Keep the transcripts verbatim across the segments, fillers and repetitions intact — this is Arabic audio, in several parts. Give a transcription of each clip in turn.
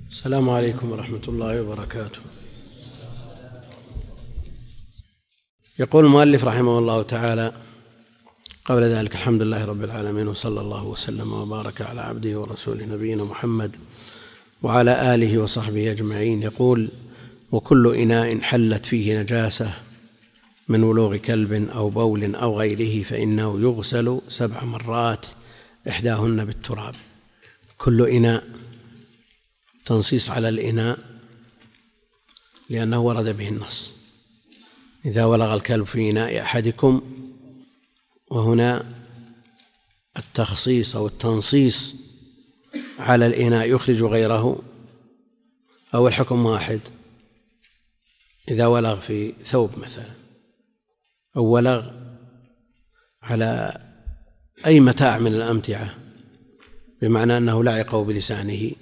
السلام عليكم ورحمة الله وبركاته. يقول المؤلف رحمه الله تعالى: قبل ذلك الحمد لله رب العالمين، وصلى الله وسلم وبارك على عبده ورسوله نبينا محمد وعلى آله وصحبه أجمعين. يقول: وكل إناء حلت فيه نجاسة من ولوغ كلب أو بول أو غيره فإنه يغسل سبع مرات إحداهن بالتراب. كل إناء، تنصيص على الإناء لأنه ورد به النص: إذا ولغ الكلب في إناء أحدكم. وهنا التخصيص أو التنصيص على الإناء يخرج غيره أو الحكم واحد. إذا ولغ في ثوب مثلا، أو ولغ على أي متاع من الأمتعة بمعنى أنه لعقه بلسانه،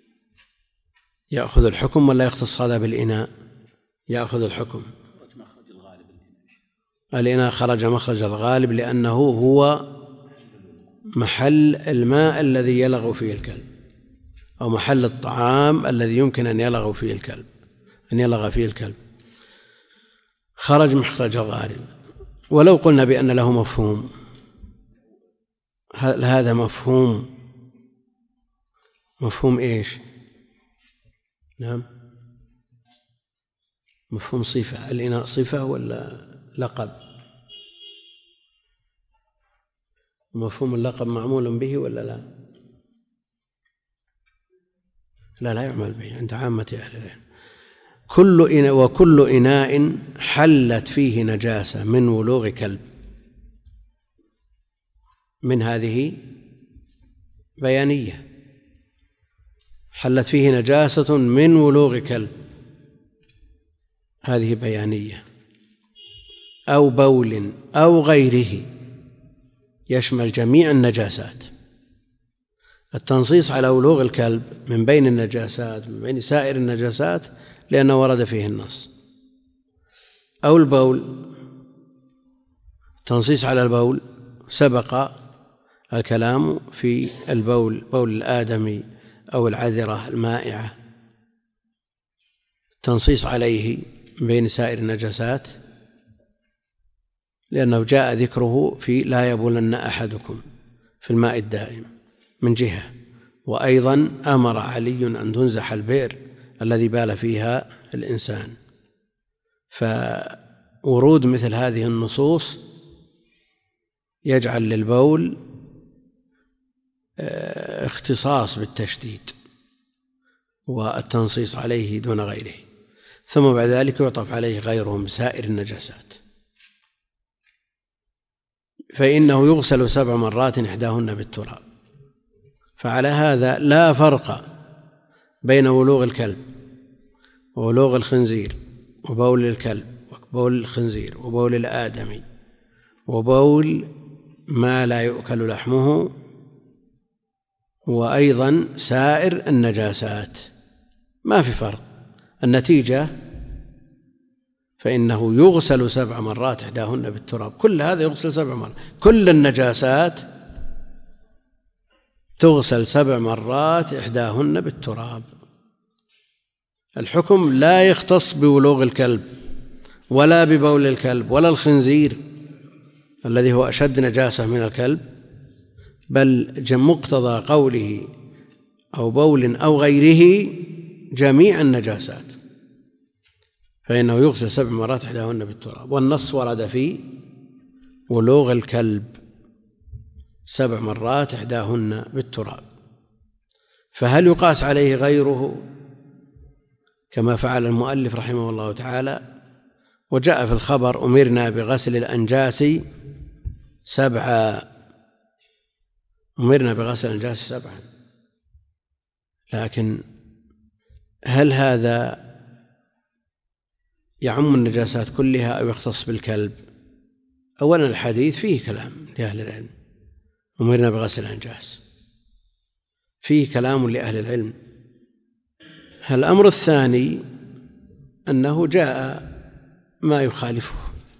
يأخذ الحكم ولا يختص هذا بالإناء؟ يأخذ الحكم. الإناء خرج مخرج الغالب لأنه هو محل الماء الذي يلغ فيه الكلب، أو محل الطعام الذي يمكن أن يلغ فيه الكلب أن يلغ فيه الكلب خرج مخرج الغالب. ولو قلنا بأن له مفهوم، هذا مفهوم مفهوم إيش؟ نعم، مفهوم صفة. الإناء صفة ولا لقب؟ مفهوم اللقب معمول به ولا لا؟ لا لا يعمل به عند عامة أهل العلم. كل إناء وكل إناء حلت فيه نجاسة من ولوغ كلب، من هذه بيانية: حلت فيه نجاسة من ولوغ كلب، هذه بيانية. أو بول أو غيره، يشمل جميع النجاسات. التنصيص على ولوغ الكلب من بين النجاسات، من بين سائر النجاسات، لأنه ورد فيه النص. أو البول، التنصيص على البول سبق الكلام في البول، بول الآدمي أو العذرة المائعة، التنصيص عليه من بين سائر النجاسات لأنه جاء ذكره في لا يبولن أحدكم في الماء الدائم من جهة، وأيضا أمر علي أن تنزح البئر الذي بال فيها الإنسان. فورود مثل هذه النصوص يجعل للبول اختصاص بالتشديد والتنصيص عليه دون غيره، ثم بعد ذلك يعطف عليه غيره من سائر النجاسات. فإنه يغسل سبع مرات إحداهن بالتراب. فعلى هذا لا فرق بين ولوغ الكلب وولوغ الخنزير وبول الكلب وبول الخنزير وبول الآدمي وبول ما لا يؤكل لحمه، وأيضا سائر النجاسات، ما في فرق. النتيجة فإنه يغسل سبع مرات إحداهن بالتراب. كل هذا يغسل سبع مرات، كل النجاسات تغسل سبع مرات إحداهن بالتراب. الحكم لا يختص بولوغ الكلب ولا ببول الكلب ولا الخنزير الذي هو أشد نجاسة من الكلب، بل مقتضى قوله أو بول أو غيره جميع النجاسات، فإنه يغسل سبع مرات إحداهن بالتراب. والنص ورد في ولوغ الكلب سبع مرات إحداهن بالتراب. فهل يقاس عليه غيره كما فعل المؤلف رحمه الله تعالى؟ وجاء في الخبر: أمرنا بغسل الأنجاس سبعا، أمرنا بغسل الأنجاس سبعا. لكن هل هذا يعم النجاسات كلها أو يختص بالكلب؟ أولا الحديث فيه كلام لأهل العلم: أمرنا بغسل الأنجاس، فيه كلام لأهل العلم. الأمر الثاني أنه جاء ما يخالفه.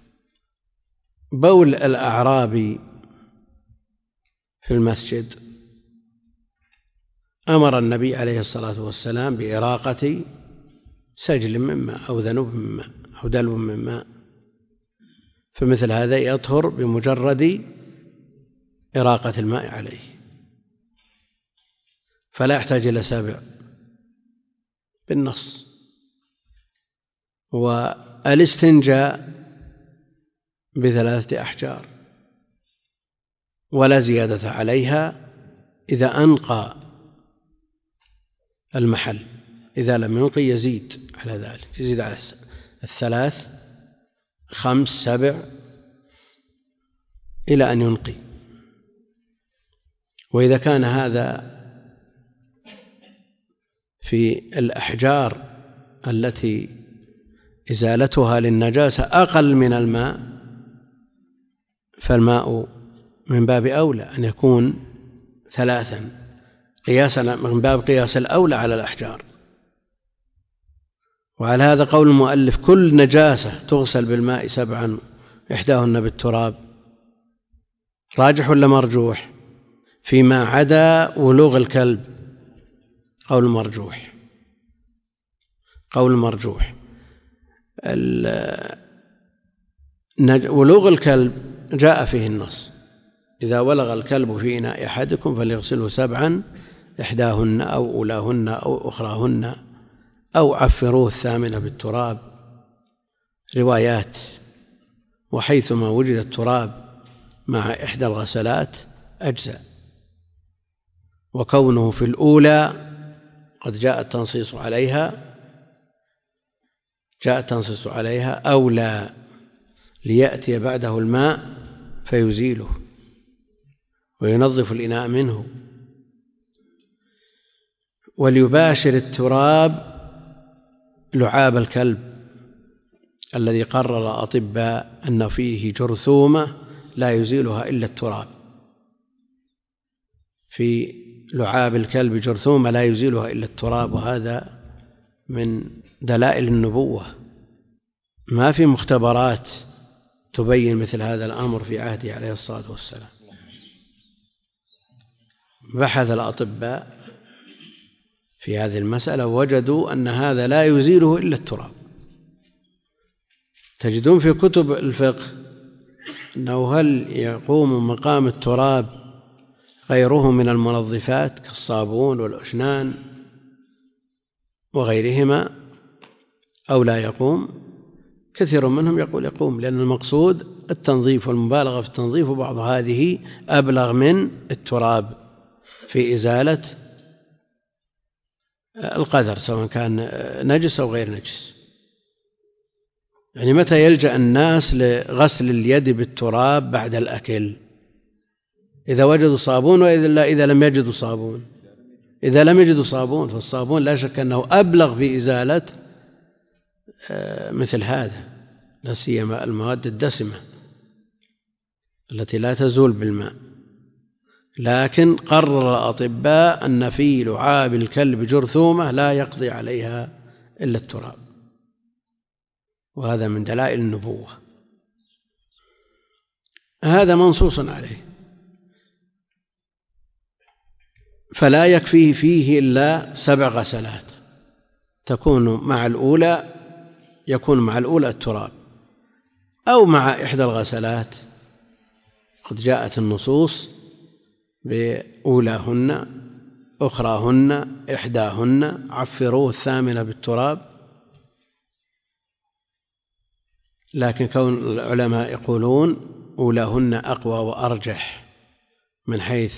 بول الأعرابي في المسجد أمر النبي عليه الصلاة والسلام بإراقة سجل من ماء أو ذنوب من ماء أو دلو من ماء، فمثل هذا يطهر بمجرد إراقة الماء عليه، فلا يحتاج إلى سابع بالنص. والاستنجاء بثلاثة أحجار ولا زيادة عليها إذا أنقى المحل، إذا لم ينقي يزيد على ذلك، يزيد على الثلاث خمس سبع إلى أن ينقي. وإذا كان هذا في الأحجار التي إزالتها للنجاسة أقل من الماء، فالماء من باب أولى أن يكون ثلاثا قياسا من باب قياس الأولى على الأحجار. وعلى هذا قول المؤلف كل نجاسة تغسل بالماء سبعا إحداهن بالتراب، راجح ولا مرجوح؟ فيما عدا ولوغ الكلب قول مرجوح، قول مرجوح. ولوغ الكلب جاء فيه النص: إذا ولغ الكلب في إناء أحدكم فليغسله سبعا إحداهن أو أولاهن أو أخراهن أو عفروه الثامنة بالتراب، روايات. وحيثما وجد التراب مع إحدى الغسلات أجزاء. وكونه في الأولى قد جاء التنصيص عليها جاء التنصيص عليها أولى ليأتي بعده الماء فيزيله وينظف الإناء منه، وليباشر التراب لعاب الكلب الذي قرر الأطباء أن فيه جرثومة لا يزيلها إلا التراب. في لعاب الكلب جرثومة لا يزيلها إلا التراب، وهذا من دلائل النبوة. ما في مختبرات تبين مثل هذا الأمر في عهده عليه الصلاة والسلام. بحث الأطباء في هذه المسألة وجدوا أن هذا لا يزيله إلا التراب. تجدون في كتب الفقه أنه هل يقوم مقام التراب غيره من المنظفات كالصابون والأشنان وغيرهما أو لا يقوم؟ كثير منهم يقول يقوم، لأن المقصود التنظيف والمبالغة في التنظيف، وبعض هذه أبلغ من التراب في إزالة القذر سواء كان نجس أو غير نجس. يعني متى يلجأ الناس لغسل اليد بالتراب؟ بعد الأكل، إذا وجدوا صابون، وإذا إذا لم يجدوا صابون. إذا لم يجدوا صابون فالصابون لا شك أنه أبلغ في إزالة مثل هذا، لا سيما المواد الدسمة التي لا تزول بالماء. لكن قرر الأطباء أن في لعاب الكلب جرثومة لا يقضي عليها إلا التراب، وهذا من دلائل النبوة. هذا منصوص عليه، فلا يكفيه فيه إلا سبع غسلات تكون مع الأولى يكون مع الأولى التراب، أو مع إحدى الغسلات قد جاءت النصوص بأولاهن أخراهن إحداهن عفروه الثامنة بالتراب. لكن كون العلماء يقولون أولاهن أقوى وأرجح من حيث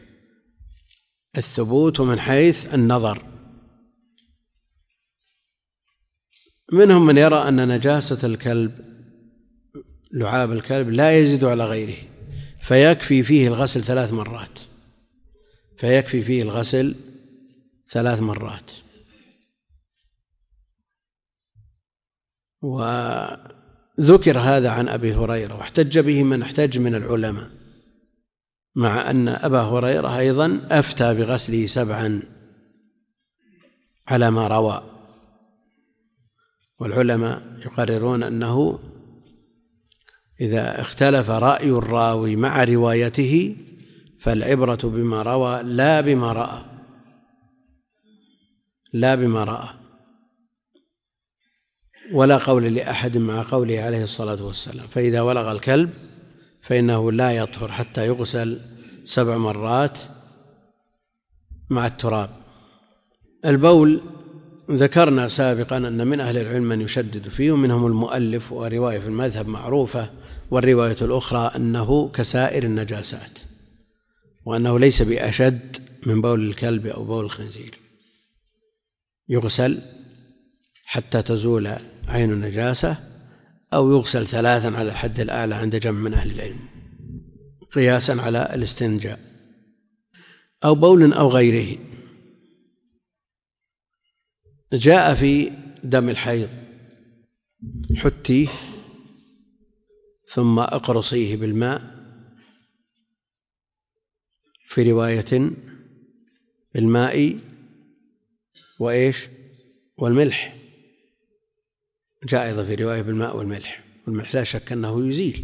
الثبوت ومن حيث النظر. منهم من يرى أن نجاسة الكلب لعاب الكلب لا يزيد على غيره، فيكفي فيه الغسل ثلاث مرات فيكفي فيه الغسل ثلاث مرات وذكر هذا عن أبي هريرة، واحتج به من احتج من العلماء، مع أن أبا هريرة أيضا أفتى بغسله سبعا على ما روى. والعلماء يقررون أنه إذا اختلف رأي الراوي مع روايته فالعبرة بما روى لا بما رأى، لا بما رأى، ولا قول لأحد مع قوله عليه الصلاة والسلام: فإذا ولغ الكلب فإنه لا يطهر حتى يغسل سبع مرات مع التراب. البول ذكرنا سابقا أن من أهل العلم من يشدد فيه، ومنهم المؤلف، ورواية في المذهب معروفة، والرواية الأخرى أنه كسائر النجاسات، وأنه ليس بأشد من بول الكلب أو بول الخنزير، يغسل حتى تزول عين النجاسة، أو يغسل ثلاثا على الحد الأعلى عند جمع من أهل العلم قياسا على الاستنجاء. أو بول أو غيره. جاء في دم الحيض: حتيه ثم أقرصيه بالماء، في رواية بالماء وإيش والملح، جاء أيضا في رواية بالماء والملح، والملح لا شك أنه يزيل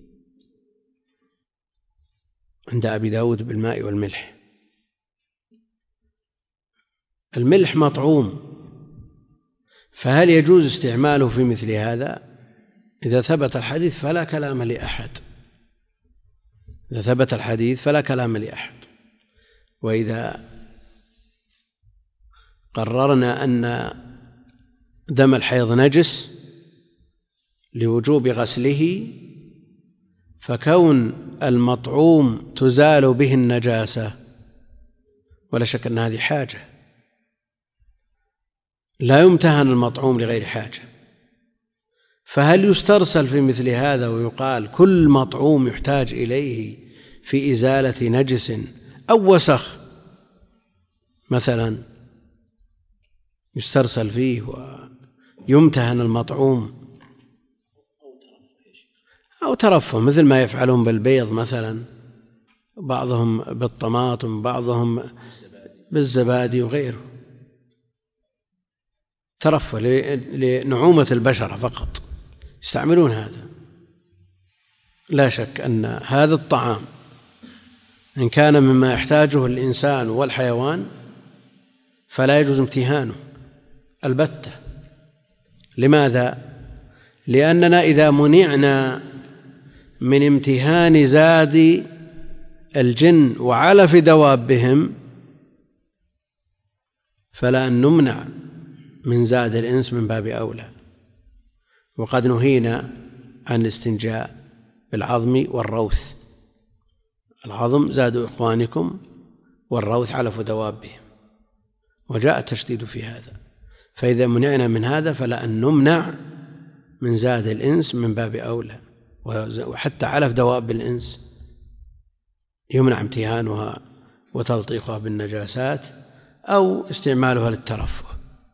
عند أبي داود بالماء والملح. الملح مطعوم، فهل يجوز استعماله في مثل هذا؟ إذا ثبت الحديث فلا كلام لأحد، إذا ثبت الحديث فلا كلام لأحد. وإذا قررنا أن دم الحيض نجس لوجوب غسله، فكون المطعوم تزال به النجاسة ولا شك أن هذه حاجة، لا يمتهن المطعوم لغير حاجة. فهل يسترسل في مثل هذا ويقال كل مطعوم يحتاج إليه في إزالة نجس أو وسخ مثلا يسترسل فيه ويمتهن المطعوم، أو ترفه مثل ما يفعلون بالبيض مثلا، بعضهم بالطماطم، بعضهم بالزبادي وغيره، ترفه لنعومة البشرة فقط يستعملون هذا. لا شك أن هذا الطعام إن كان مما يحتاجه الإنسان والحيوان فلا يجوز امتهانه البتة. لماذا؟ لأننا إذا منعنا من امتهان زاد الجن وعلف دوابهم فلا أن نمنع من زاد الإنس من باب أولى. وقد نهينا عن الاستنجاء بالعظم والروث، العظم زاد إخوانكم والروث علف دوابهم، وجاء التشديد في هذا. فإذا منعنا من هذا فلا أن نمنع من زاد الإنس من باب أولى، وحتى علف دواب الإنس يمنع امتهانها وتلطيخها بالنجاسات أو استعمالها للترفه.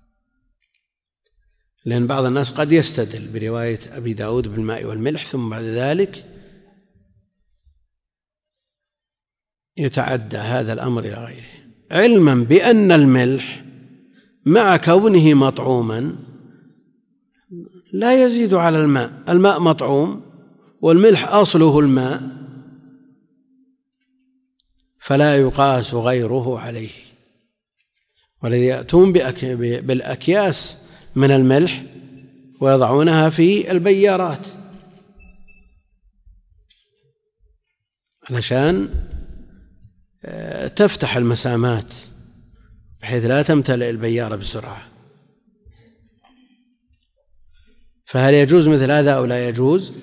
لأن بعض الناس قد يستدل برواية أبي داود بالماء والملح ثم بعد ذلك يتعدى هذا الأمر إلى غيره، علما بأن الملح مع كونه مطعوما لا يزيد على الماء، الماء مطعوم والملح أصله الماء، فلا يقاس غيره عليه. والذي يأتون بالأكياس من الملح ويضعونها في البيارات علشان تفتح المسامات بحيث لا تمتلئ البيارة بسرعة. فهل يجوز مثل هذا أو لا يجوز؟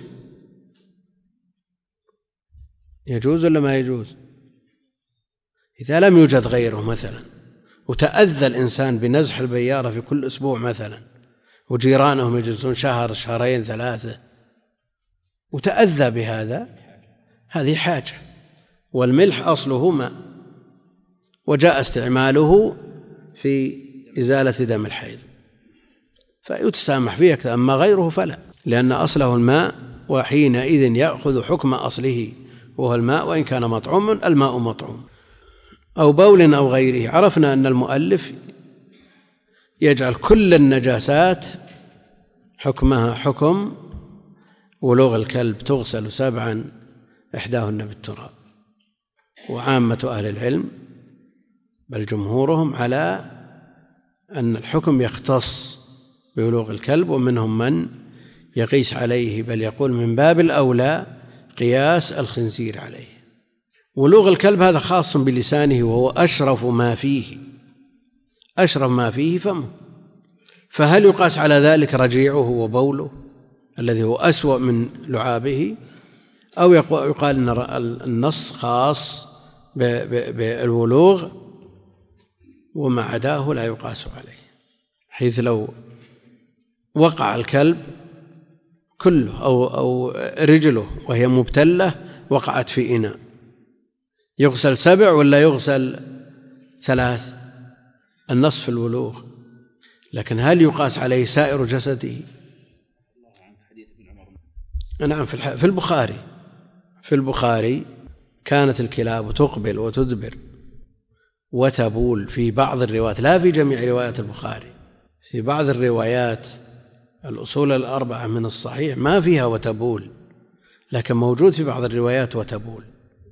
يجوز ولا ما يجوز؟ إذا لم يوجد غيره مثلا وتأذى الإنسان بنزح البيارة في كل أسبوع مثلا، وجيرانهم يجلسون شهر شهرين ثلاثة وتأذى بهذا، هذه حاجة. والملح أصله ماء وجاء استعماله في إزالة دم الحيض فيتسامح فيه، أما غيره فلا، لأن أصله الماء، وحينئذ يأخذ حكم أصله وهو الماء وإن كان مطعوم، الماء مطعوم. أو بول أو غيره. عرفنا أن المؤلف يجعل كل النجاسات حكمها حكم ولوغ الكلب، تغسل سبعا إحداهن بالتراب. وعامة أهل العلم بل جمهورهم على أن الحكم يختص بولوغ الكلب، ومنهم من يقيس عليه، بل يقول من باب الأولى قياس الخنزير عليه. ولوغ الكلب هذا خاص بلسانه، وهو أشرف ما فيه، أشرف ما فيه فمه، فهل يقاس على ذلك رجيعه وبوله الذي هو أسوأ من لعابه، أو يقال أن النص خاص بالولوغ وما عداه لا يقاس عليه، حيث لو وقع الكلب كله أو, أو رجله وهي مبتلة وقعت في إناء، يغسل سبع ولا يغسل ثلاث؟ النص في الولوغ، لكن هل يقاس عليه سائر جسده؟ نعم. في البخاري في البخاري كانت الكلاب تقبل وتدبر وتبول في بعض الروايات، لا في جميع روايات البخاري، في بعض الروايات الأصول الأربعة من الصحيح ما فيها وتبول، لكن موجود في بعض الروايات وتبول.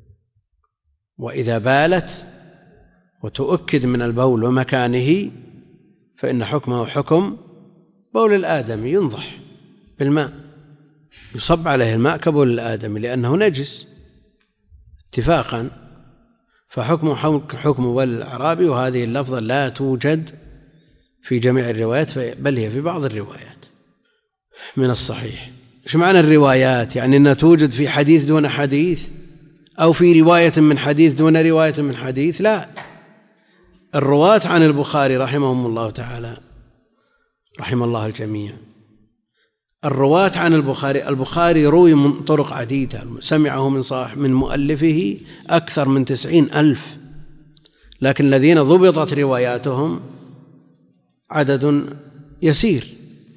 وإذا بالت وتؤكد من البول ومكانه فإن حكمه حكم بول الآدمي، ينضح بالماء، يصب عليه الماء كبول الآدمي لأنه نجس اتفاقا، فحكمه حكم بول الأعرابي. وهذه اللفظة لا توجد في جميع الروايات، بل هي في بعض الروايات من الصحيح. إيش معنى الروايات؟ يعني أنها توجد في حديث دون حديث، أو في رواية من حديث دون رواية من حديث؟ لا، الرواة عن البخاري رحمهم الله تعالى، رحم الله الجميع، الرواة عن البخاري البخاري روي من طرق عديدة، سمعه من صاحب من مؤلفه أكثر من تسعين ألف، لكن الذين ضبطت رواياتهم عدد يسير.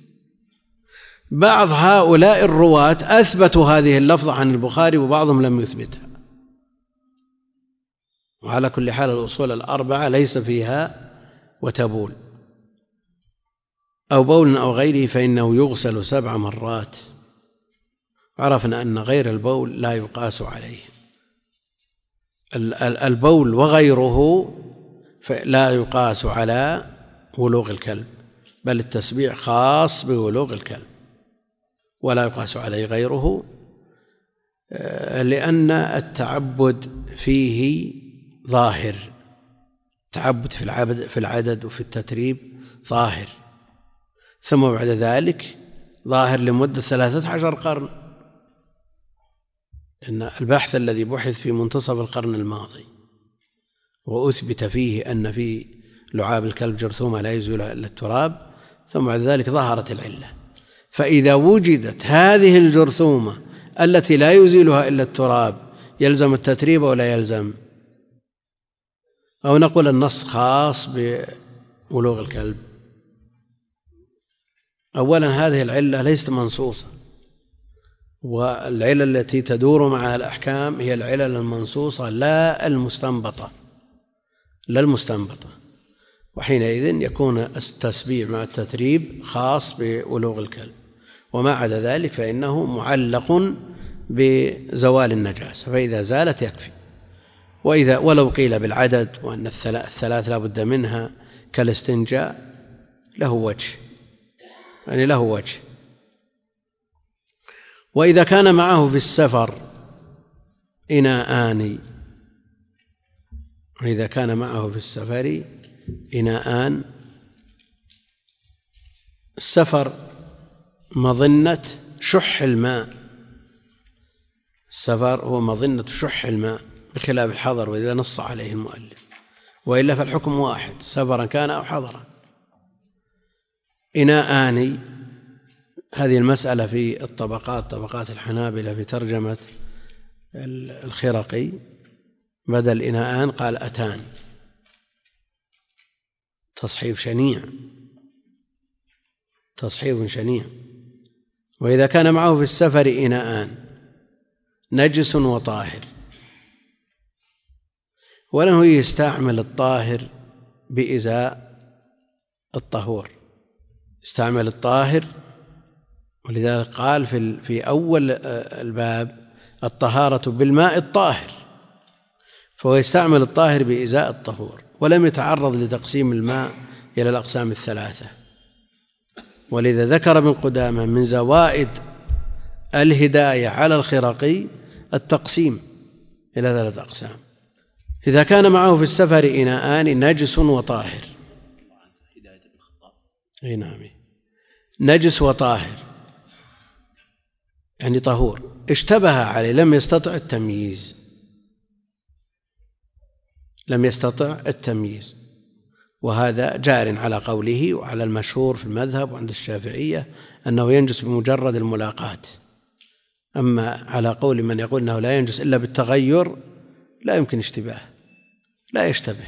بعض هؤلاء الرواة أثبتوا هذه اللفظة عن البخاري وبعضهم لم يثبتها، وعلى كل حال الأصول الأربعة ليس فيها وتبول أو بول أو غيره، فإنه يغسل سبع مرات. عرفنا أن غير البول لا يقاس عليه، البول وغيره لا يقاس على ولوغ الكلب، بل التسبيع خاص بولوغ الكلب ولا يقاس عليه غيره، لأن التعبد فيه ظاهر، التعبد في العدد وفي التتريب ظاهر، ثم بعد ذلك ظاهر لمدة ثلاثة عشر قرن، إن البحث الذي بحث في منتصف القرن الماضي وأثبت فيه أن في لعاب الكلب جرثومة لا يزولها إلا التراب، ثم بعد ذلك ظهرت العلة. فإذا وجدت هذه الجرثومة التي لا يزيلها إلا التراب يلزم التتريب ولا يلزم؟ أو نقول النص خاص بولوغ الكلب؟ أولا هذه العلة ليست منصوصة، والعلل التي تدور مع الأحكام هي العلل المنصوصة لا المستنبطة، لا المستنبطة، وحينئذ يكون التسبيع مع التتريب خاص بولوغ الكلب، وما عدا ذلك فإنه معلق بزوال النجاسة، فإذا زالت يكفي. وإذا ولو قيل بالعدد وأن الثلاث لا بد منها كالاستنجاء له وجه، يعني له وجه. وإذا كان معه في السفر إناءان، وإذا كان معه في السفر إناءان، السفر مظنة شح الماء، السفر هو مظنة شح الماء بخلاف الحضر، وإذا نص عليه المؤلف، وإلا فالحكم واحد سفرا كان أو حضرا. إناءان، هذه المسألة في الطبقات، طبقات الحنابلة في ترجمة الخرقي، بدل إناءان قال أتان، تصحيف شنيع، تصحيف شنيع. وإذا كان معه في السفر إناءان نجس وطاهر، وله يستعمل الطاهر بإزاء الطهور، استعمل الطاهر، ولذلك قال في في أول الباب الطهارة بالماء الطاهر، فهو يستعمل الطاهر بإزاء الطهور، ولم يتعرض لتقسيم الماء إلى الأقسام الثلاثة. ولذا ذكر ابن قدامة من زوائد الهداية على الخرقي التقسيم إلى ثلاثة أقسام. إذا كان معه في السفر إناءان نجس وطاهر، أي نعم، نجس وطاهر يعني طهور، اشتبه عليه لم يستطع التمييز، لم يستطع التمييز، وهذا جار على قوله وعلى المشهور في المذهب وعند الشافعية أنه ينجس بمجرد الملاقاة. أما على قول من يقول أنه لا ينجس إلا بالتغير لا يمكن اشتباه، لا يشتبه،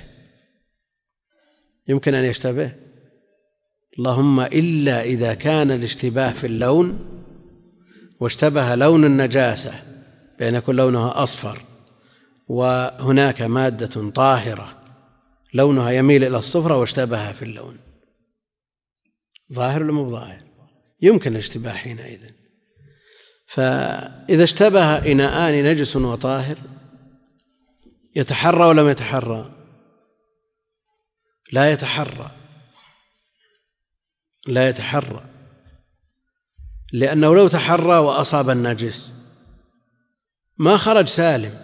يمكن أن يشتبه اللهم إلا إذا كان الاشتباه في اللون واشتبه لون النجاسة بأن يكون لونها أصفر وهناك مادة طاهرة لونها يميل إلى الصفرة واشتبه في اللون، ظاهر ولا مو ظاهر؟ يمكن الاشتباه حينئذ. فإذا اشتبه إناءان نجس وطاهر يتحرى ولا ما يتحرى؟ لا يتحرى، لا يتحرى، لأنه لو تحرى وأصاب النجس ما خرج سالم،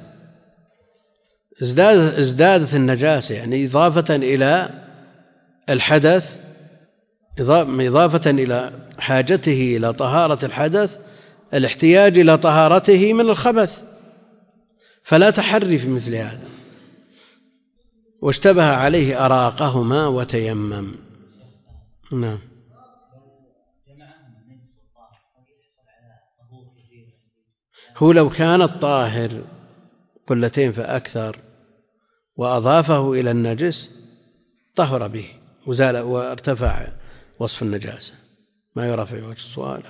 ازدادت النجاسة، يعني إضافة إلى الحدث، إضافة إلى حاجته إلى طهارة الحدث الاحتياج إلى طهارته من الخبث، فلا تحري في مثل هذا. واشتبه عليه أراقهما وتيمم. نعم. هو لو كان الطاهر قلتين فأكثر وأضافه إلى النجس طهر به وزال وارتفع وصف النجاسة، ما يرى في وجه السؤال.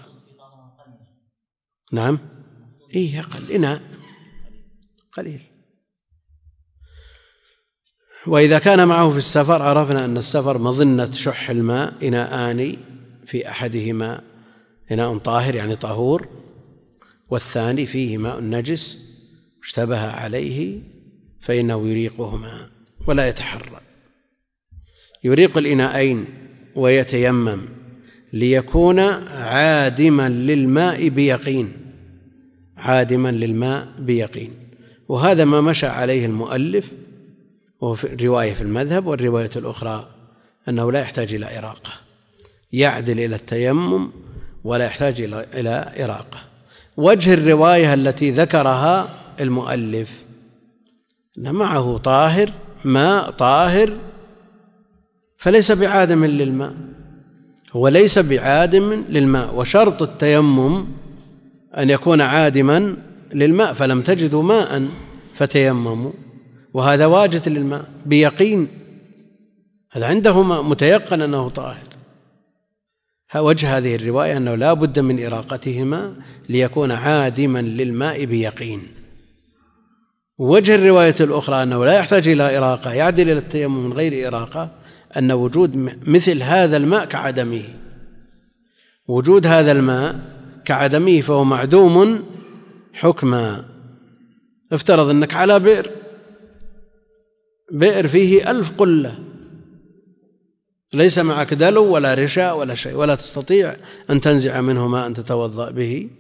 نعم، إيه أقل إناء قليل. وإذا كان معه في السفر عرفنا أن السفر مظنة شح الماء، إناءان في أحدهما إناء طاهر يعني طهور، والثاني فيه ماء نجس اشتبه عليه فإنه يريقهما ولا يتحرى. يريق الإناءين ويتيمم ليكون عادما للماء بيقين، عادما للماء بيقين. وهذا ما مشى عليه المؤلف، وفي رواية في المذهب، والرواية الأخرى أنه لا يحتاج إلى إراقة، يعدل إلى التيمم ولا يحتاج إلى إراقة. وجه الرواية التي ذكرها المؤلف أن معه طاهر، ماء طاهر، فليس بعادم للماء، هو ليس بعادم للماء، وشرط التيمم أن يكون عادما للماء، فلم تجدوا ماء فتيمموا، وهذا واجد للماء بيقين، هذا عنده متيقن أنه طاهر. وجه هذه الرواية أنه لا بد من إراقتهما ليكون عادما للماء بيقين. وجه الرواية الأخرى أنه لا يحتاج إلى إراقة، يعدل إلى التيمم من غير إراقة، أن وجود مثل هذا الماء كعدمه، وجود هذا الماء كعدمه فهو معدوم حكما. افترض أنك على بئر، بئر فيه ألف قلة، ليس معك دلو ولا رشاء ولا شيء، ولا تستطيع أن تنزع منه ماء أن تتوضأ به،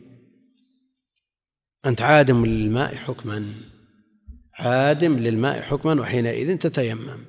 أنت عادم للماء حكما، عادم للماء حكما، وحينئذ تتيمم.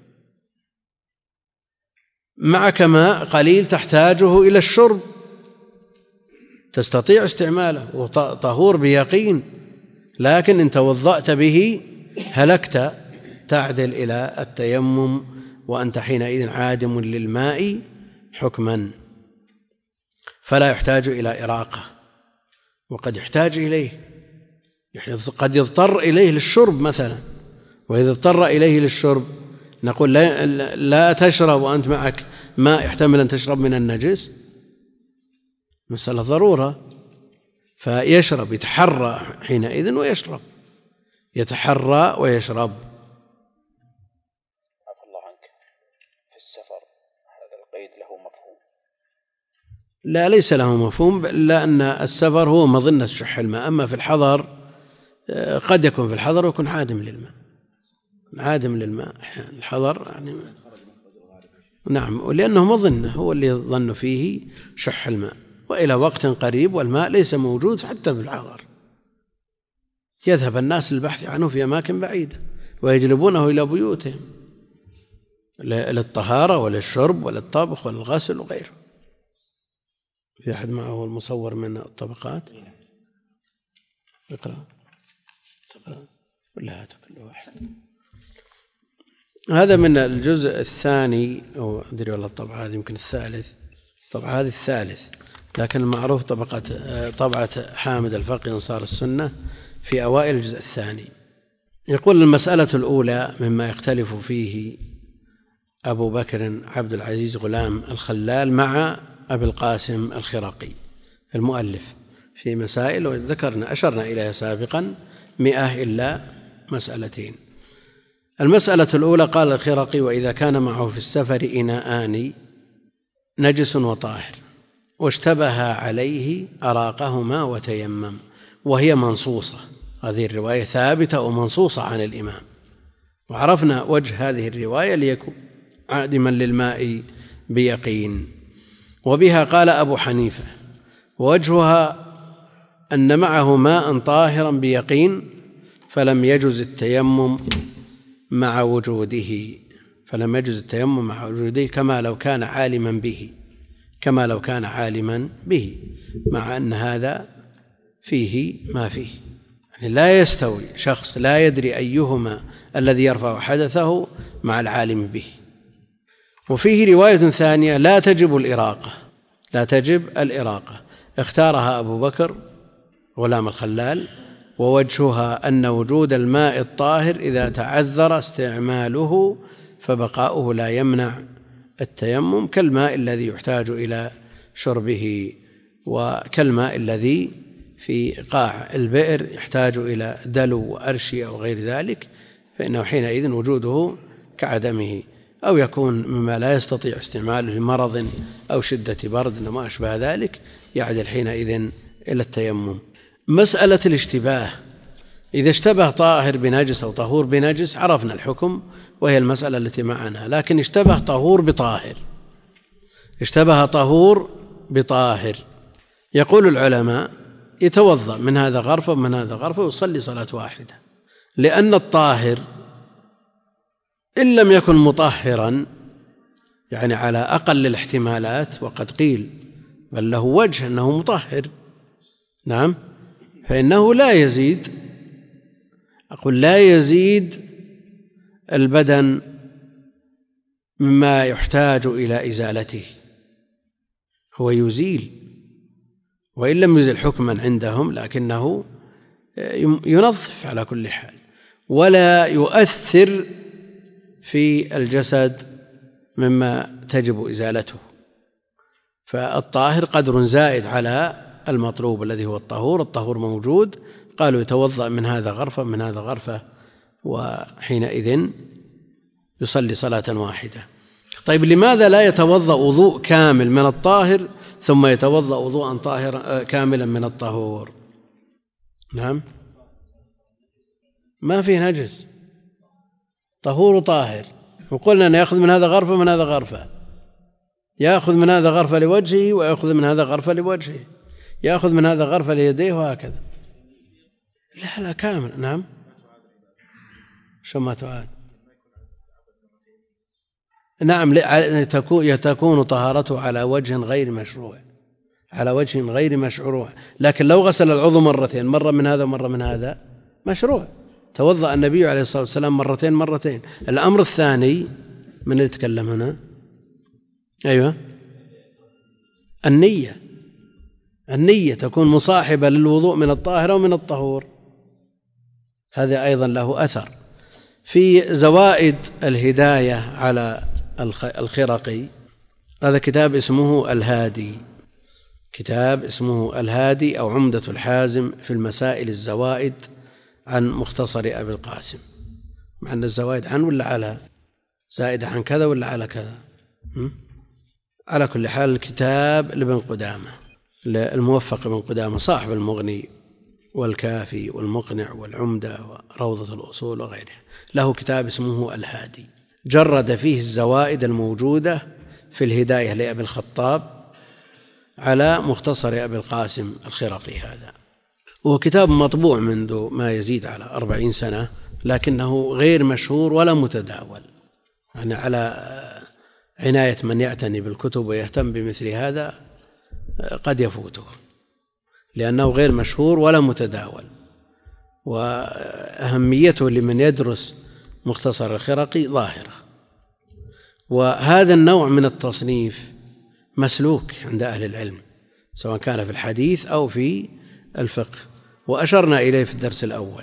معك ماء قليل تحتاجه إلى الشرب، تستطيع استعماله وطهور بيقين، لكن إن توضأت به هلكت، تعدل إلى التيمم وأنت حينئذ عادم للماء حكما، فلا يحتاج إلى إراقة. وقد يحتاج إليه، قد يضطر إليه للشرب مثلا، وإذا اضطر إليه للشرب نقول لا, لا تشرب وأنت معك ماء يحتمل أن تشرب من النجس، مسألة ضرورة، فيشرب، يتحرى حينئذ ويشرب، يتحرى ويشرب. عفى الله عنك، في السفر هذا القيد له مفهوم؟ لا، ليس له مفهوم، لأن السفر هو مظنة شح الماء. أما في الحضر قد يكون في الحضر ويكون عادم للماء، عادم للماء الحضر يعني. نعم، ولأنه مظنة، هو اللي ظن فيه شح الماء، وإلى وقت قريب والماء ليس موجود حتى في الحضر، يذهب الناس للبحث عنه في أماكن بعيدة ويجلبونه إلى بيوتهم للطهارة وللشرب وللطبخ وللغسل وغيره. في أحد معه المصور من الطبقات؟ اقرأ تقرأ ولا كل واحد. هذا من الجزء الثاني، أو أدري والله الطبعة هذه يمكن الثالث، الطبعة هذه الثالث، لكن المعروف طبقة طبعة حامد الفقي أنصار السنة في أوائل الجزء الثاني. يقول: المسألة الأولى مما يختلف فيه أبو بكر عبد العزيز غلام الخلال مع أبي القاسم الخرقي المؤلف في مسائل، وذكرنا أشرنا إليها سابقا مئة إلا مسألتين. المسألة الأولى: قال الخرقي: وإذا كان معه في السفر إناءان نجس وطاهر واشتبه عليه أراقهما وتيمم، وهي منصوصة، هذه الرواية ثابتة ومنصوصة عن الإمام، وعرفنا وجه هذه الرواية ليكون عادما للماء بيقين. وبها قال أبو حنيفة: ووجهها أن معه ماء طاهرا بيقين فلم يجز التيمم مع وجوده فلم يجز التيمم مع وجوده كما لو كان عالما به كما لو كان عالما به مع أن هذا فيه ما فيه، يعني لا يستوي شخص لا يدري أيهما الذي يرفع حدثه مع العالم به. وفيه رواية ثانية: لا تجب الإراقة لا تجب الإراقة اختارها أبو بكر غلام الخلال، ووجهها أن وجود الماء الطاهر إذا تعذر استعماله فبقاؤه لا يمنع التيمم، كالماء الذي يحتاج إلى شربه، وكالماء الذي في قاع البئر يحتاج إلى دلو وأرشي أو غير ذلك، فإنه حينئذ وجوده كعدمه، أو يكون مما لا يستطيع استعماله لمرض أو شدة برد وما أشبه ذلك، يعدل حينئذ إلى التيمم. مسألة الاشتباه: إذا اشتبه طاهر بنجس أو طهور بنجس عرفنا الحكم، وهي المسألة التي معنا، لكن اشتبه طهور بطاهر اشتبه طهور بطاهر يقول العلماء: يتوضأ من هذا غرفة ومن هذا غرفة ويصلي صلاة واحدة، لأن الطاهر إن لم يكن مطهرا، يعني على أقل الاحتمالات، وقد قيل بل له وجه أنه مطهر، نعم، فإنه لا يزيد أقول لا يزيد البدن مما يحتاج إلى إزالته، هو يزيل وإن لم يزل حكما عندهم، لكنه ينظف على كل حال، ولا يؤثر في الجسد مما تجب إزالته. فالطاهر قدر زائد على المطلوب الذي هو الطهور، الطهور موجود، قالوا يتوضأ من هذا غرفة من هذا غرفة، وحينئذ يصلي صلاة واحدة. طيب، لماذا لا يتوضأ وضوء كامل من الطاهر ثم يتوضأ وضوءا طاهرا كاملا من الطهور؟ نعم، ما فيه نجس، طهور طاهر، وقلنا أن يأخذ من هذا غرفة من هذا غرفة، يأخذ من هذا غرفة لوجهه ويأخذ من هذا غرفة لوجهه، يأخذ من هذا غرفة ليديه وهكذا. لا لا كامل. نعم، شو ما تعاد؟ نعم، تكون طهارته على وجه غير مشروع على وجه غير مشروع لكن لو غسل العضو مرتين، مرة من هذا ومرة من هذا، مشروع. توضأ النبي عليه الصلاة والسلام مرتين مرتين. الأمر الثاني من اللي يتكلم هنا؟ أيوة، النية النية تكون مصاحبة للوضوء من الطاهر ومن الطهور، هذا أيضا له أثر. في زوائد الهداية على الخرقي، هذا كتاب اسمه الهادي كتاب اسمه الهادي أو عمدة الحازم في المسائل الزوائد عن مختصر أبي القاسم، مع أن الزوائد عن ولا على زائدة عن كذا ولا على كذا. على كل حال الكتاب لابن قدامة، الموفق بن قدامة صاحب المغني والكافي والمقنع والعمدة وروضة الأصول وغيره، له كتاب اسمه الهادي. جرد فيه الزوائد الموجودة في الهداية لأبي الخطاب على مختصر أبي القاسم الخرقي. هذا هو كتاب مطبوع منذ ما يزيد على أربعين سنة، لكنه غير مشهور ولا متداول، يعني على عناية من يعتني بالكتب ويهتم بمثل هذا قد يفوته، لأنه غير مشهور ولا متداول، وأهميته لمن يدرس مختصر الخرقي ظاهرة. وهذا النوع من التصنيف مسلوك عند أهل العلم، سواء كان في الحديث أو في الفقه، وأشرنا إليه في الدرس الأول.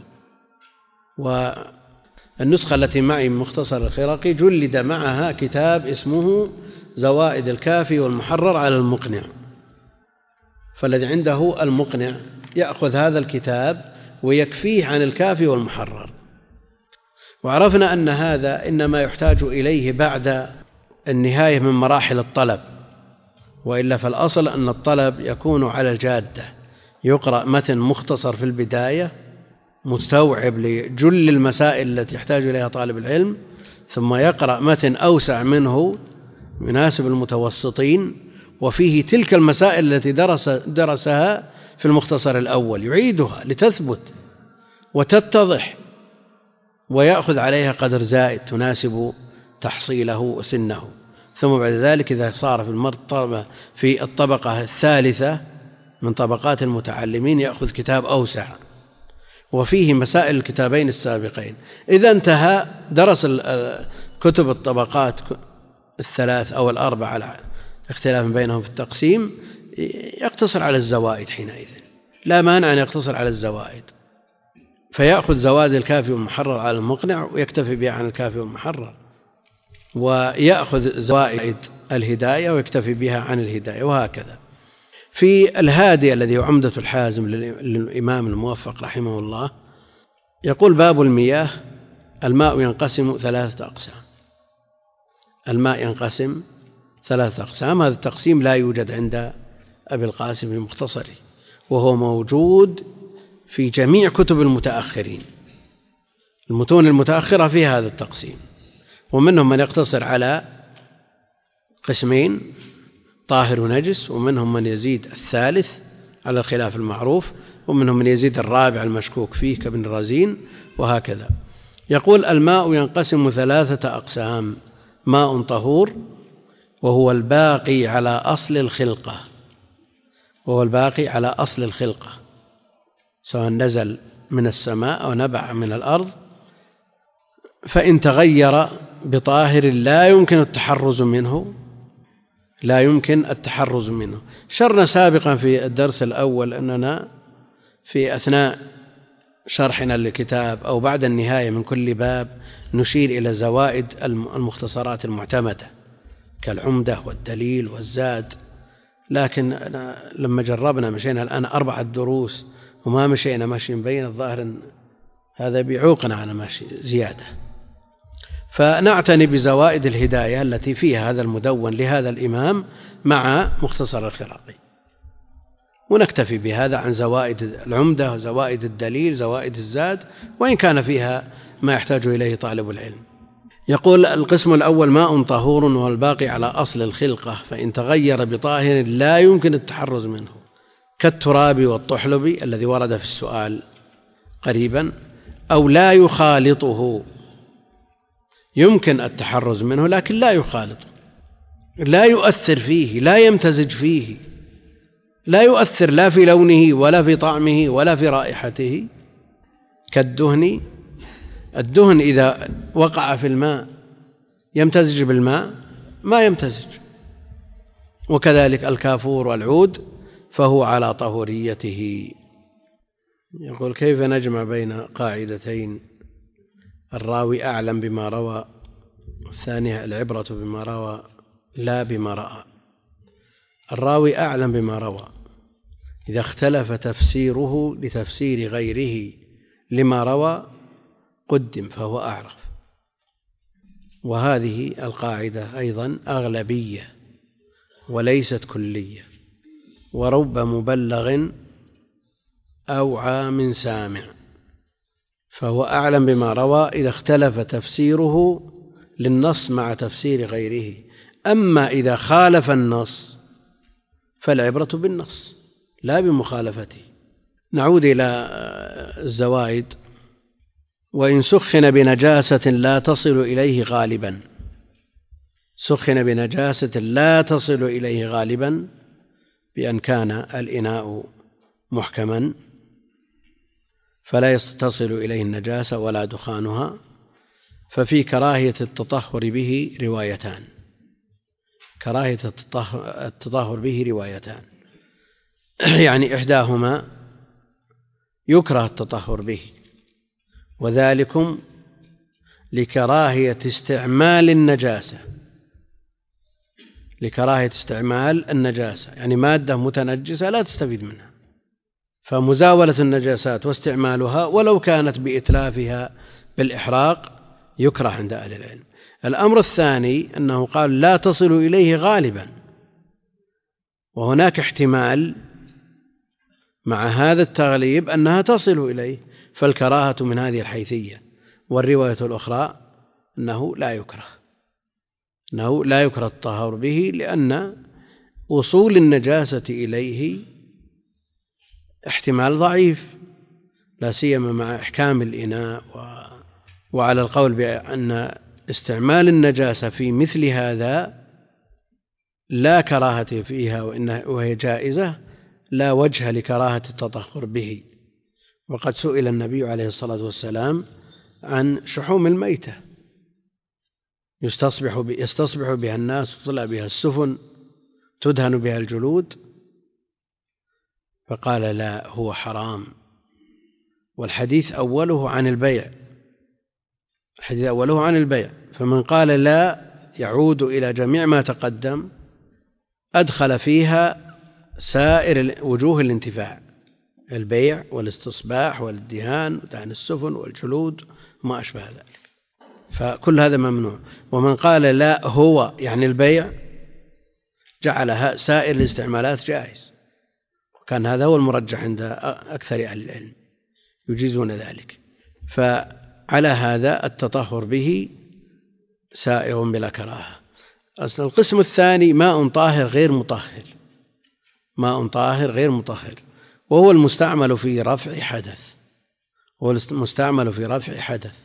والنسخة التي معي من مختصر الخرقي جلد معها كتاب اسمه زوائد الكافي والمحرر على المقنع، فالذي عنده المقنع يأخذ هذا الكتاب ويكفيه عن الكافي والمحرر. وعرفنا أن هذا إنما يحتاج إليه بعد النهاية من مراحل الطلب، وإلا فالأصل أن الطلب يكون على الجادة، يقرأ متن مختصر في البداية مستوعب لجل المسائل التي يحتاج إليها طالب العلم، ثم يقرأ متن أوسع منه يناسب المتوسطين وفيه تلك المسائل التي درس درسها في المختصر الأول، يعيدها لتثبت وتتضح، ويأخذ عليها قدر زائد تناسب تحصيله وسنه. ثم بعد ذلك إذا صار في المرتبة في الطبقة الثالثة من طبقات المتعلمين يأخذ كتاب أوسع وفيه مسائل الكتابين السابقين. إذا انتهى درس كتب الطبقات الثلاث أو الأربع على اختلاف بينهم في التقسيم، يقتصر على الزوائد حينئذ، لا مانع أن يقتصر على الزوائد، فيأخذ زوائد الكافي والمحرر على المقنع ويكتفي بها عن الكافي والمحرر، ويأخذ زوائد الهداية ويكتفي بها عن الهداية، وهكذا. في الهادي الذي هو عمدة الحازم للإمام الموفق رحمه الله يقول: باب المياه: الماء ينقسم ثلاثة أقسام. الماء ينقسم ثلاثة أقسام. هذا التقسيم لا يوجد عند أبي القاسم المختصري، وهو موجود في جميع كتب المتأخرين. المتون المتأخرة في هذا التقسيم، ومنهم من يقتصر على قسمين: طاهر ونجس، ومنهم من يزيد الثالث على الخلاف المعروف، ومنهم من يزيد الرابع المشكوك فيه كابن رزين، وهكذا. يقول: الماء ينقسم ثلاثة أقسام: ماء طهور، وهو الباقي على أصل الخلقة، وهو الباقي على أصل الخلقة سواء نزل من السماء أو نبع من الأرض، فإن تغير بطاهر لا يمكن التحرز منه لا يمكن التحرز منه. شرنا سابقا في الدرس الأول أننا في أثناء شرحنا للكتاب أو بعد النهاية من كل باب نشير إلى زوائد المختصرات المعتمدة كالعمدة والدليل والزاد، لكن لما جربنا مشينا الآن أربعة دروس وما مشينا مشي بين الظاهر إن هذا بيعوقنا على مشي زيادة، فنعتني بزوائد الهداية التي فيها هذا المدون لهذا الإمام مع مختصر الخرقي، ونكتفي بهذا عن زوائد العمدة وزوائد الدليل زوائد الزاد، وإن كان فيها ما يحتاج إليه طالب العلم. يقول: القسم الأول: ماء طهور والباقي على أصل الخلقة، فإن تغير بطاهر لا يمكن التحرز منه، كالتراب والطحلب الذي ورد في السؤال قريبا، أو لا يخالطه، يمكن التحرز منه لكن لا يخالط، لا يؤثر فيه، لا يمتزج فيه، لا يؤثر لا في لونه ولا في طعمه ولا في رائحته، كالدهن. الدهن إذا وقع في الماء يمتزج بالماء؟ ما يمتزج. وكذلك الكافور والعود فهو على طهوريته. يقول: كيف نجمع بين قاعدتين: الراوي أعلم بما روى، الثانية العبرة بما روى لا بما رأى؟ الراوي أعلم بما روى، إذا اختلف تفسيره لتفسير غيره لما روى قدم فهو أعرف. وهذه القاعدة أيضا أغلبية وليست كلية، ورب مبلغ أوعى من سامع، فهو أعلم بما روى إذا اختلف تفسيره للنص مع تفسير غيره. أما إذا خالف النص فالعبرة بالنص لا بمخالفته. نعود إلى الزوائد. وإن سخن بنجاسة لا تصل إليه غالبا، سخن بنجاسة لا تصل إليه غالبا بأن كان الإناء محكما فلا تصل إليه النجاسة ولا دخانها، ففي كراهية التطهر به روايتان، كراهية التطهر به روايتان يعني إحداهما يكره التطهر به، وذلكم لكراهية استعمال النجاسة، لكراهية استعمال النجاسة يعني مادة متنجسة لا تستفيد منها، فمزاولة النجاسات واستعمالها ولو كانت بإتلافها بالإحراق يكره عند أهل العلم. الأمر الثاني أنه قال لا تصل إليه غالبا، وهناك احتمال مع هذا التغليب أنها تصل إليه، فالكراهة من هذه الحيثية. والرواية الأخرى أنه لا يكره، أنه لا يكره الطهور به، لأن وصول النجاسة إليه احتمال ضعيف، لا سيما مع إحكام الإناء. و... وعلى القول بأن استعمال النجاسة في مثل هذا لا كراهة فيها وهي جائزة، لا وجه لكراهة التطهر به. وقد سئل النبي عليه الصلاة والسلام عن شحوم الميتة يستصبح, يستصبح بها الناس وتطلع بها السفن تدهن بها الجلود، فقال لا، هو حرام. والحديث أوله عن البيع، الحديث أوله عن البيع، فمن قال لا يعود إلى جميع ما تقدم، أدخل فيها سائر وجوه الانتفاع، البيع والاستصباح والدهان ودهن السفن والجلود وما أشبه ذلك، فكل هذا ممنوع. ومن قال لا هو يعني البيع جعلها سائر الاستعمالات جائز، وكان هذا هو المرجح عند أكثر أهل العلم، يجيزون ذلك. فعلى هذا التطهر به سائغ بلا كراهة. أصل القسم الثاني ماء طاهر غير مطهر، ماء طاهر غير مطهر، وهو المستعمل في رفع حدث، هو المستعمل في رفع حدث،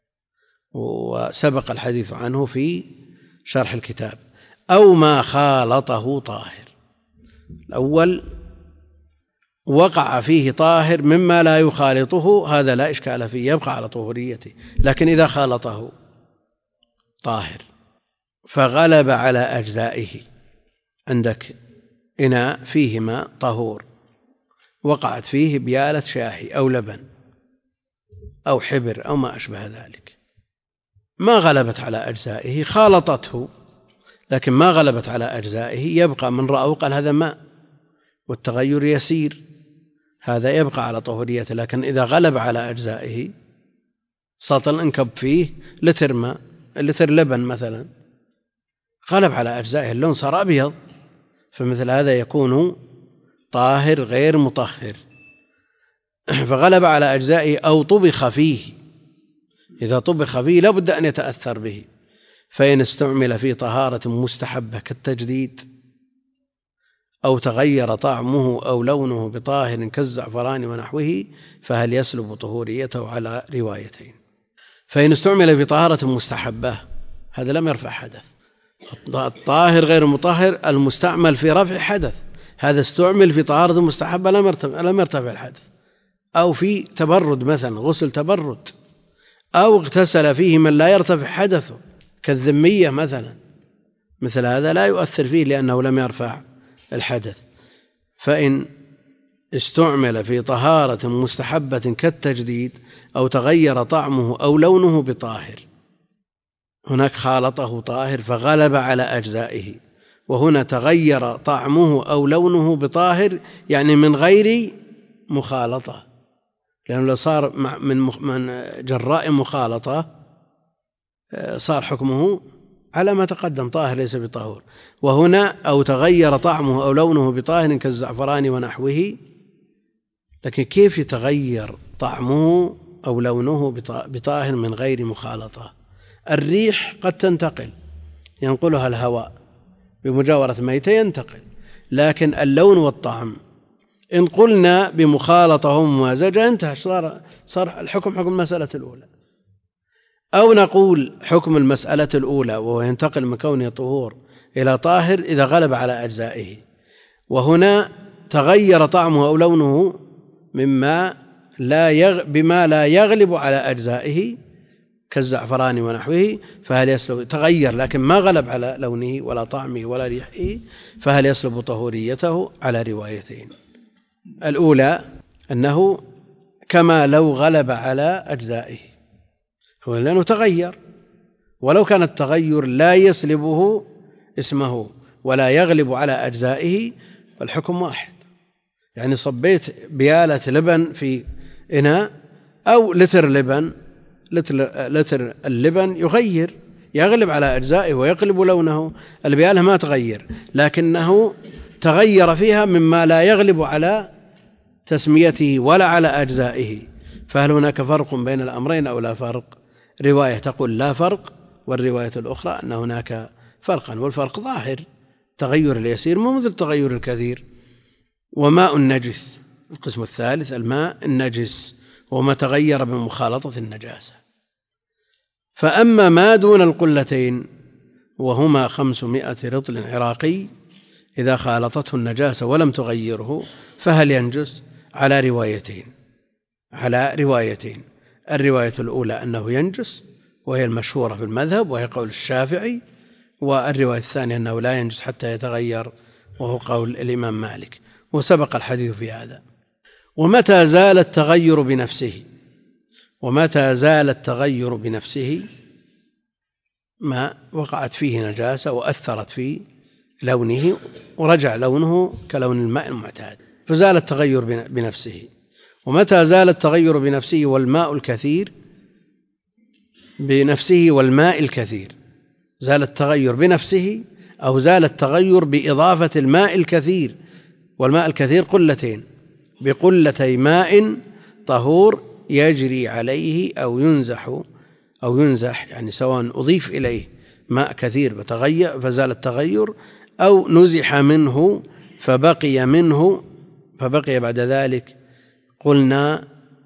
وسبق الحديث عنه في شرح الكتاب. أو ما خالطه طاهر، الأول وقع فيه طاهر مما لا يخالطه، هذا لا إشكال فيه، يبقى على طهوريته. لكن إذا خالطه طاهر فغلب على أجزائه، عندك إناء فيه ماء طهور وقعت فيه بيالة شاهي أو لبن أو حبر أو ما أشبه ذلك، ما غلبت على أجزائه، خالطته لكن ما غلبت على أجزائه، يبقى من رأوا قال هذا ماء والتغير يسير، هذا يبقى على طهوريته. لكن إذا غلب على أجزائه، سطل انكب فيه لتر ماء، لتر لبن مثلا، غلب على أجزائه، اللون صار أبيض، فمثل هذا يكون طاهر غير مطهر. فغلب على أجزائه أو طبخ فيه، إذا طبخ فيه لابد أن يتأثر به، فإن استعمل في طهارة مستحبة كالتجديد أو تغير طعمه أو لونه بطاهر كالزعفران ونحوه فهل يسلب طهوريته؟ على روايتين. فإن استعمل في طهارة مستحبة هذا لم يرفع حدث، الطاهر غير مطهر المستعمل في رفع حدث، هذا استعمل في طهارة مستحبة لم يرتفع الحدث، أو في تبرد مثلا غسل تبرد، أو اغتسل فيه من لا يرتفع حدثه كالذمية مثلا، مثل هذا لا يؤثر فيه لأنه لم يرفع الحدث. فإن استعمل في طهارة مستحبة كالتجديد أو تغير طعمه أو لونه بطاهر، هناك خالطه طاهر فغلب على أجزائه، وهنا تغير طعمه أو لونه بطاهر يعني من غير مخالطة، لأنه لو صار من جراء مخالطة صار حكمه على ما تقدم طاهر ليس بطهور. وهنا أو تغير طعمه أو لونه بطاهر كالزعفران ونحوه، لكن كيف يتغير طعمه أو لونه بطاهر من غير مخالطة؟ الريح قد تنتقل، ينقلها الهواء بمجاورة ميتة ينتقل، لكن اللون والطعم إن قلنا بمخالطة وممازجة انتهى، صار صار الحكم حكم المسألة الأولى. أو نقول حكم المسألة الأولى وهو ينتقل من كونه طهور إلى طاهر إذا غلب على أجزائه، وهنا تغير طعمه أو لونه مما لا يغ... بما لا يغلب على أجزائه كالزعفران ونحوه، فهل يسلب تغير لكن ما غلب على لونه ولا طعمه ولا ريحه، فهل يسلب طهوريته؟ على روايتين. الأولى أنه كما لو غلب على أجزائه، هو لأنه تغير، ولو كان التغير لا يسلبه اسمه ولا يغلب على أجزائه فالحكم واحد. يعني صبيت بيالة لبن في إناء أو لتر لبن، لتر اللبن يغير يغلب على أجزائه ويقلب لونه، البيالة ما تغير لكنه تغير فيها مما لا يغلب على تسميته ولا على أجزائه، فهل هناك فرق بين الأمرين أو لا فرق؟ رواية تقول لا فرق، والرواية الأخرى أن هناك فرقا، والفرق ظاهر، تغير اليسير مو مثل تغير الكثير. وماء النجس القسم الثالث، الماء النجس وما تغير بمخالطة النجاسة. فأما ما دون القلتين وهما خمسمائة رطل عراقي إذا خالطته النجاسة ولم تغيره فهل ينجس؟ على روايتين على روايتين الرواية الأولى أنه ينجس وهي المشهورة في المذهب وهي قول الشافعي، والرواية الثانية أنه لا ينجس حتى يتغير وهو قول الإمام مالك، وسبق الحديث في هذا. ومتى زال التغير بنفسه ومتى زال التغير بنفسه ما وقعت فيه نجاسة وأثرت في لونه ورجع لونه كلون الماء المعتاد فزال التغير بنفسه. ومتى زال التغير بنفسه والماء الكثير بنفسه والماء الكثير، زال التغير بنفسه أو زال التغير بإضافة الماء الكثير، والماء الكثير قلتين، بقلتي ماء طهور يجري عليه أو ينزح أو ينزح، يعني سواء أضيف إليه ماء كثير فتغير فزال التغير، أو نزح منه فبقي منه فبقي بعد ذلك قلنا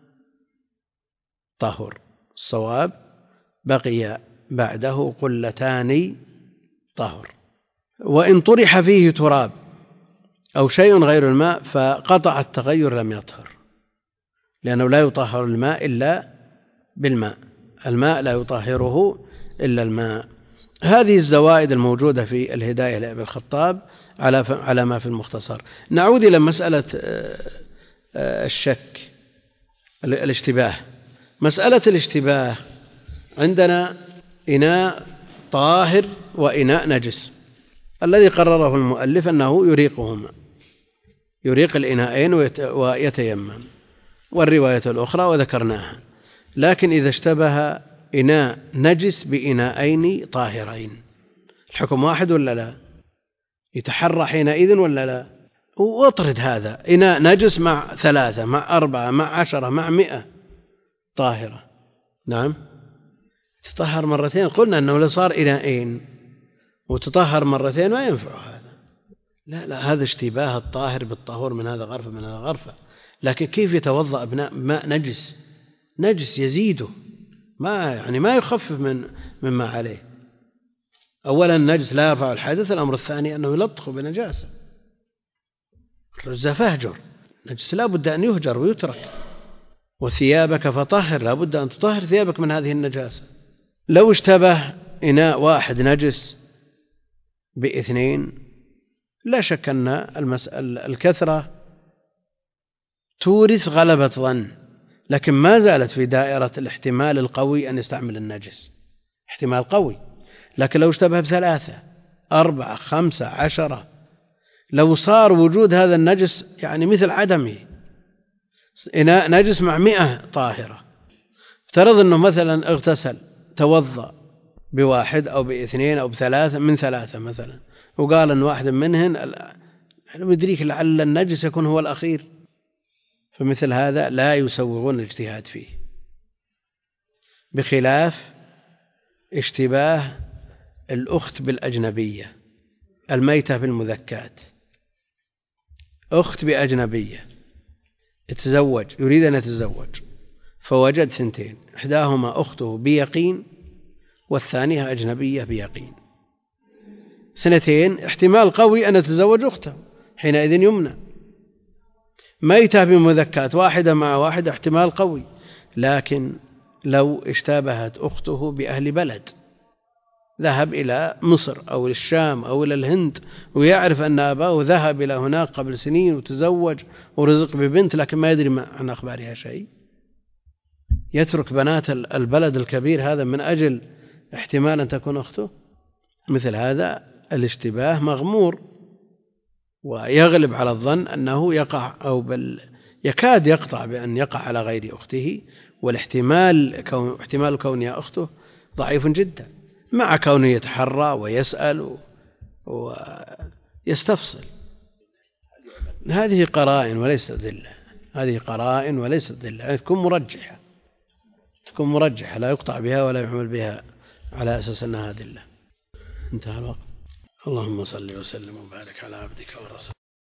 طهر. الصواب بقي بعده قلتان طهر. وإن طرح فيه تراب أو شيء غير الماء فقطع التغير لم يطهر، لأنه لا يطهر الماء إلا بالماء، الماء لا يطهره إلا الماء. هذه الزوائد الموجودة في الهداية لأبي الخطاب على على ما في المختصر. نعود إلى مسألة الشك الاشتباه. مسألة الاشتباه عندنا إناء طاهر وإناء نجس، الذي قرره المؤلف أنه يريقهما، يريق الإناءين ويتيمم، والرواية الأخرى وذكرناها. لكن إذا اشتبه إناء نجس بإناءين طاهرين الحكم واحد ولا لا؟ يتحرى حينئذ ولا لا؟ واطرد هذا، إناء نجس مع ثلاثة مع أربعة مع عشرة مع مئة طاهرة، نعم تطهر مرتين. قلنا أنه لو صار إناءين وتطهر مرتين ما ينفع هذا، لا لا هذا اشتباه الطاهر بالطهور من هذا غرفة من هذا غرفة. لكن كيف يتوضأ ابناء ماء نجس نجس يزيده، ما يعني ما يخفف من مما عليه. أولا النجس لا يرفع الحدث، الأمر الثاني أنه يلطخ بنجاسة، الرز فاهجر، نجس لا بد أن يهجر ويترك. وثيابك فطهر، لا بد أن تطهر ثيابك من هذه النجاسة. لو اشتبه إناء واحد نجس باثنين لا شك أن المسألة الكثرة تورث غلبة ظن، لكن ما زالت في دائرة الاحتمال القوي أن يستعمل النجس، احتمال قوي. لكن لو اشتبه بثلاثة أربعة خمسة عشرة، لو صار وجود هذا النجس يعني مثل عدمه، إناء نجس مع مئة طاهرة، افترض أنه مثلا اغتسل توضأ بواحد أو باثنين أو بثلاثة من ثلاثة مثلا، وقال أن واحد منهن يدريك لعل النجس يكون هو الأخير، فمثل هذا لا يسوغون الاجتهاد فيه، بخلاف اشتباه الأخت بالأجنبية، الميتة بالمذكات. أخت بأجنبية يتزوج، يريد أن يتزوج، فوجد سنتين، إحداهما أخته بيقين والثانية أجنبية بيقين. سنتين احتمال قوي أن يتزوج أخته، حينئذ يمنع. ميتة بمذكات، واحدة مع واحدة، احتمال قوي. لكن لو اشتبهت أخته بأهل بلد، ذهب إلى مصر أو الشام أو إلى الهند ويعرف أن أباه ذهب إلى هناك قبل سنين وتزوج ورزق ببنت، لكن ما يدري عن أخبارها شيء، يترك بنات البلد الكبير هذا من أجل احتمال أن تكون أخته. مثل هذا الاشتباه مغمور، ويغلب على الظن أنه يقع أو بل يكاد يقطع بأن يقع على غير أخته، والاحتمال كون احتمال كونها أخته ضعيف جدا، مع كونه يتحرى ويسأل ويستفصل. هذه قرائن وليست ذلة، هذه قرائن وليست ذلة، يعني تكون مرجحة، تكون مرجحة لا يقطع بها ولا يحمل بها على أساس أنها ذلة. انتهى الوقت. اللهم صل وسلم وبارك على عبدك ورسولك.